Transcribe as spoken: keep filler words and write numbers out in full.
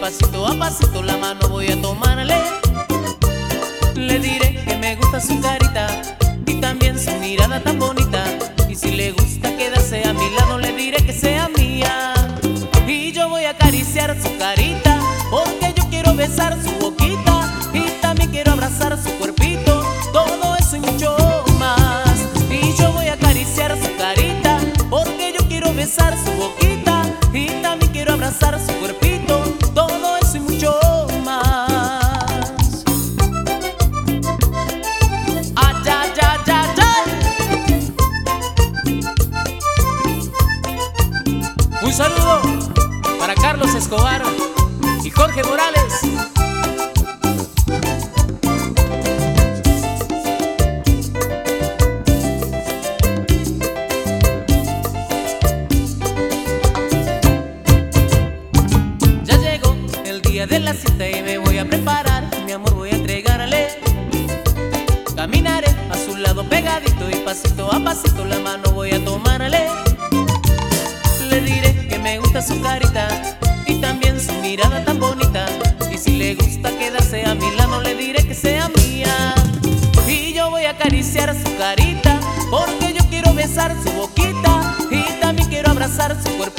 pasito a pasito la mano voy a tomarle. Le diré que me gusta su carita y también su mirada tan bonita. Y si le gusta quedarse a mi lado, le diré que sea mía. Y yo voy a acariciar su carita, porque yo quiero besar su boquita y también quiero abrazar su cuerpito, todo eso y mucho más. Y yo voy a acariciar su carita, porque yo quiero besar su boquita y también quiero abrazar su cuerpito, todo eso y mucho más. Ay, ay, ay, ay, ay. Un saludo para Carlos Escobar y Jorge Morales. Ya llegó el día de la cita y me voy a preparar. Mi amor, voy a entregarle. Caminaré a su lado pegadito y pasito a pasito la mano voy a tomarle. Le diré que me gusta su carita y también su mirada tan bonita. Y si le gusta quedarse a mi lado, le diré que sea mía. Y yo voy a acariciar su carita, porque yo quiero besar su boquita y también quiero abrazar su cuerpo,